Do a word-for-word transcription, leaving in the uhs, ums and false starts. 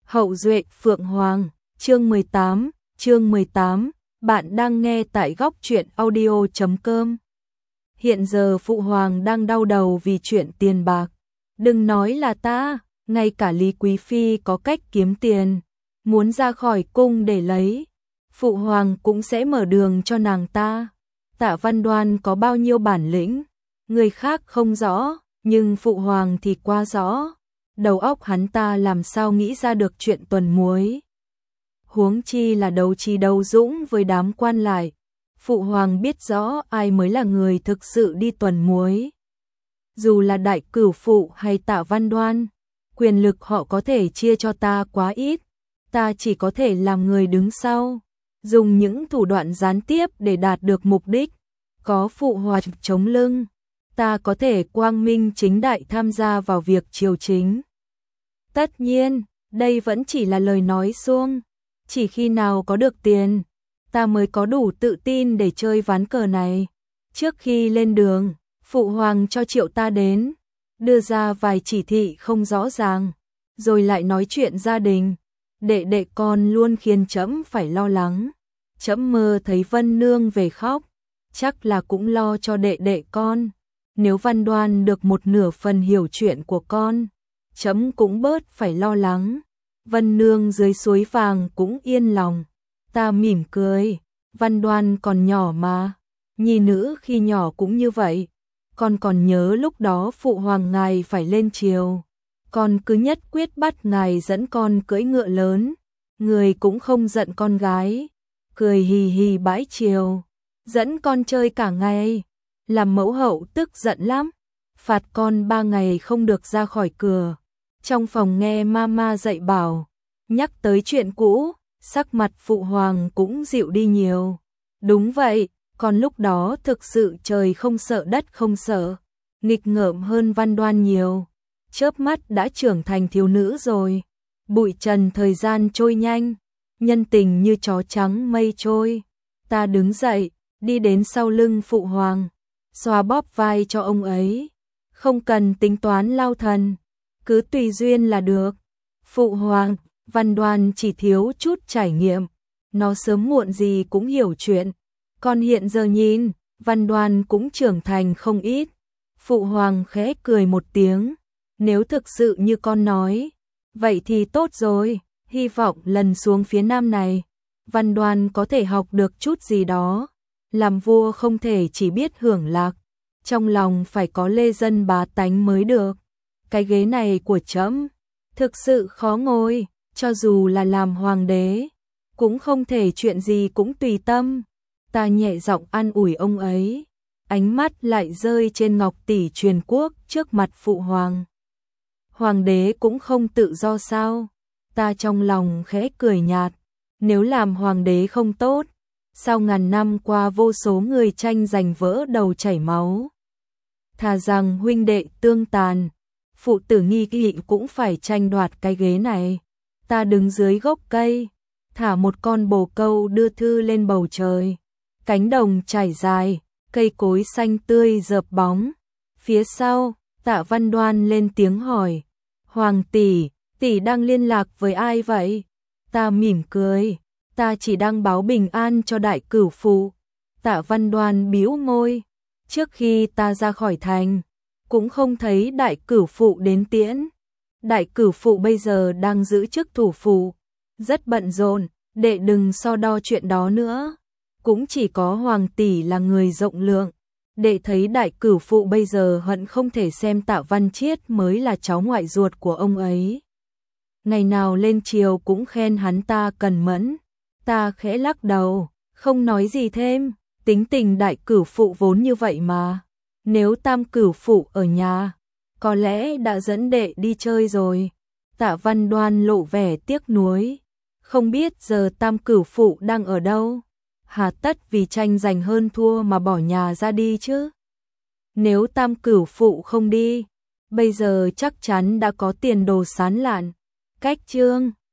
Hậu duệ Phượng Hoàng, chương mười tám, chương mười tám, bạn đang nghe tại góc truyện audio chấm com. Hiện giờ Phụ Hoàng đang đau đầu vì chuyện tiền bạc. Đừng nói là ta, ngay cả Lý Quý Phi có cách kiếm tiền, muốn ra khỏi cung để lấy. Phụ Hoàng cũng sẽ mở đường cho nàng ta. Tạ Văn Đoan có bao nhiêu bản lĩnh, người khác không rõ, nhưng Phụ Hoàng thì quá rõ. Đầu óc hắn ta làm sao nghĩ ra được chuyện tuần muối. Huống chi là đấu trí đấu dũng với đám quan lại. Phụ Hoàng biết rõ ai mới là người thực sự đi tuần muối. Dù là Đại Cửu Phụ hay Tạ Văn Đoan, quyền lực họ có thể chia cho ta quá ít. Ta chỉ có thể làm người đứng sau, dùng những thủ đoạn gián tiếp để đạt được mục đích. Có Phụ Hoàng chống lưng, ta có thể quang minh chính đại tham gia vào việc triều chính. Tất nhiên, đây vẫn chỉ là lời nói suông. Chỉ khi nào có được tiền, ta mới có đủ tự tin để chơi ván cờ này. Trước khi lên đường, Phụ Hoàng cho triệu ta đến, đưa ra vài chỉ thị không rõ ràng, rồi lại nói chuyện gia đình. Đệ đệ con luôn khiến trẫm phải lo lắng. Trẫm mơ thấy Vân Nương về khóc, chắc là cũng lo cho đệ đệ con. Nếu Văn Đoan được một nửa phần hiểu chuyện của con, trẫm cũng bớt phải lo lắng. Vân Nương dưới suối vàng cũng yên lòng. Ta mỉm cười, Văn Đoan còn nhỏ mà, nhi nữ khi nhỏ cũng như vậy. Con còn nhớ lúc đó Phụ Hoàng ngài phải lên triều, con cứ nhất quyết bắt ngài dẫn con cưỡi ngựa lớn, người cũng không giận con gái, cười hì hì bãi triều, dẫn con chơi cả ngày. Làm mẫu hậu tức giận lắm, phạt con ba ngày không được ra khỏi cửa. Trong phòng nghe mama dạy bảo, nhắc tới chuyện cũ, sắc mặt Phụ Hoàng cũng dịu đi nhiều. Đúng vậy, con lúc đó thực sự trời không sợ đất không sợ, nghịch ngợm hơn Văn Đoan nhiều. Chớp mắt đã trưởng thành thiếu nữ rồi. Bụi trần thời gian trôi nhanh, nhân tình như chó trắng mây trôi. Ta đứng dậy, đi đến sau lưng Phụ Hoàng, xoa bóp vai cho ông ấy. Không cần tính toán lao thần, cứ tùy duyên là được. Phụ Hoàng, Văn Đoan chỉ thiếu chút trải nghiệm, nó sớm muộn gì cũng hiểu chuyện. Con hiện giờ nhìn, Văn Đoan cũng trưởng thành không ít. Phụ Hoàng khẽ cười một tiếng, nếu thực sự như con nói, vậy thì tốt rồi. Hy vọng lần xuống phía Nam này, Văn Đoan có thể học được chút gì đó. Làm vua không thể chỉ biết hưởng lạc, trong lòng phải có lê dân bá tánh mới được. Cái ghế này của trẫm thực sự khó ngồi, cho dù là làm hoàng đế, cũng không thể chuyện gì cũng tùy tâm. Ta nhẹ giọng an ủi ông ấy, ánh mắt lại rơi trên ngọc tỷ truyền quốc trước mặt Phụ Hoàng. Hoàng đế cũng không tự do sao? Ta trong lòng khẽ cười nhạt, nếu làm hoàng đế không tốt, sao ngàn năm qua vô số người tranh giành vỡ đầu chảy máu. Thà rằng huynh đệ tương tàn, phụ tử nghi kỵ cũng phải tranh đoạt cái ghế này. Ta đứng dưới gốc cây, thả một con bồ câu đưa thư lên bầu trời. Cánh đồng trải dài, cây cối xanh tươi rợp bóng. Phía sau, Tạ Văn Đoan lên tiếng hỏi, Hoàng tỷ, tỷ đang liên lạc với ai vậy? Ta mỉm cười, ta chỉ đang báo bình an cho Đại Cửu Phụ. Tạ Văn Đoan bĩu môi, trước khi ta ra khỏi thành, cũng không thấy Đại Cửu Phụ đến tiễn. Đại Cửu Phụ bây giờ đang giữ chức thủ phụ, rất bận rộn, đệ đừng so đo chuyện đó nữa. Cũng chỉ có Hoàng tỷ là người rộng lượng. Đệ thấy Đại Cửu Phụ bây giờ hận không thể xem Tạ Văn Chiết mới là cháu ngoại ruột của ông ấy. Ngày nào lên triều cũng khen hắn ta cẩn mẫn. Ta khẽ lắc đầu, không nói gì thêm. Tính tình Đại Cửu Phụ vốn như vậy mà. Nếu Tam Cửu Phụ ở nhà, có lẽ đã dẫn đệ đi chơi rồi. Tạ Văn Đoan lộ vẻ tiếc nuối, không biết giờ Tam Cửu Phụ đang ở đâu. Hà tất vì tranh giành hơn thua mà bỏ nhà ra đi chứ. Nếu Tam Cửu Phụ không đi, bây giờ chắc chắn đã có tiền đồ sán lạn. Cách chương